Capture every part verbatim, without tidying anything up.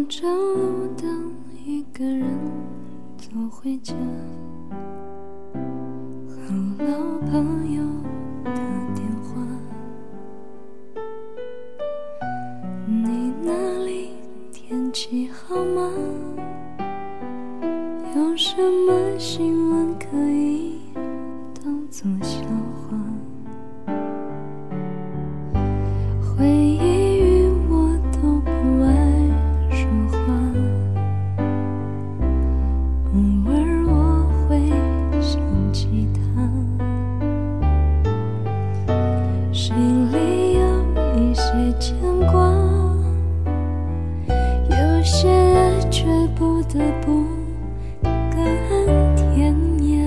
沿着路灯，一个人走回家，和老朋友打电话。你那里天气好吗？有什么新闻可以当作笑话？回忆与我都不爱说话，偶尔我会想起他，心里有一些牵挂，有些爱却不得不各安天涯。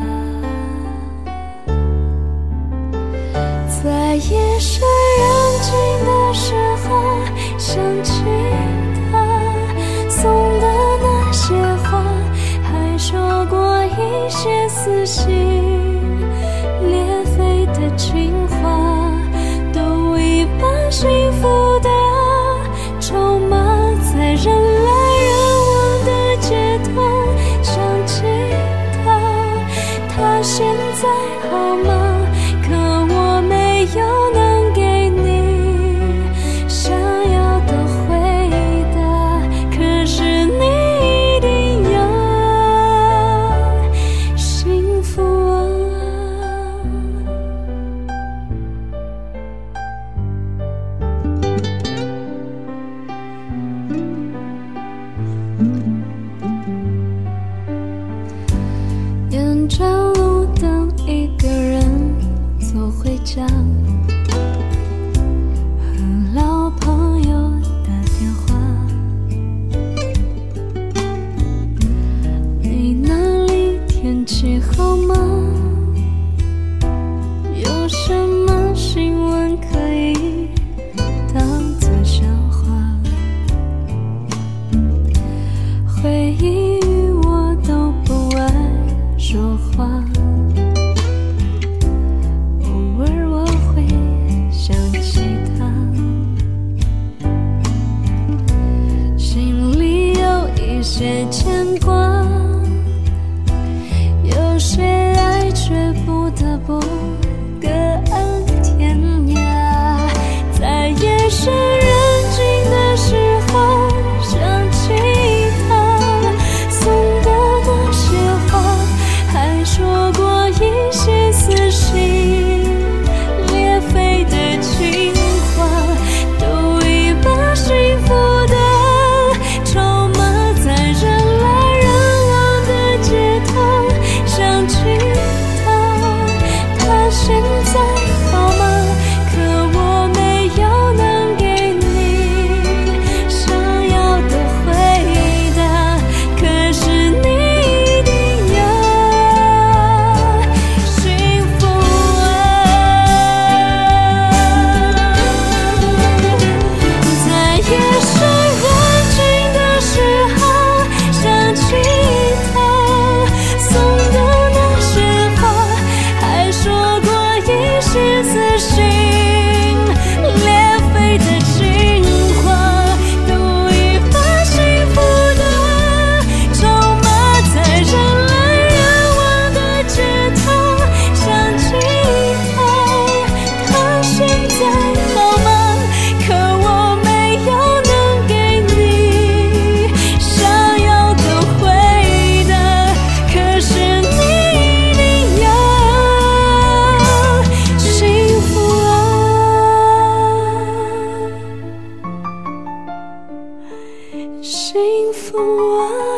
在夜深人静的时候，想起他送的那些话，还说过一些撕心裂肺的情话，都已把幸福的筹码在人来人往的街头。想起他，他现在好吗？可我没有能给你想要的回答，可是你一定要幸福啊。沿着路灯，一个人走回家，和老朋友打电话。你那里天气好吗？有什么新闻可以当作笑话？回忆与我都不爱说话，偶尔我会想起他，心里有一些牵挂，有些爱却不得不各安天涯。在夜深人静的时候，想起他送的那些话，还说过一些撕心裂肺的情话，都已把幸福的筹码在人来人往的街头。想起他，他现在好吗？可我没有能给你想要的回答，可是你一定要幸福啊。在夜深人静的时候，想起他送的那些话，还说过一些撕心裂肺的情话，都已把幸福的筹码在人来人往的街头。想起他，他现在好吗？可我没有能给你想要的回答，可是你一定要幸福啊，幸福啊。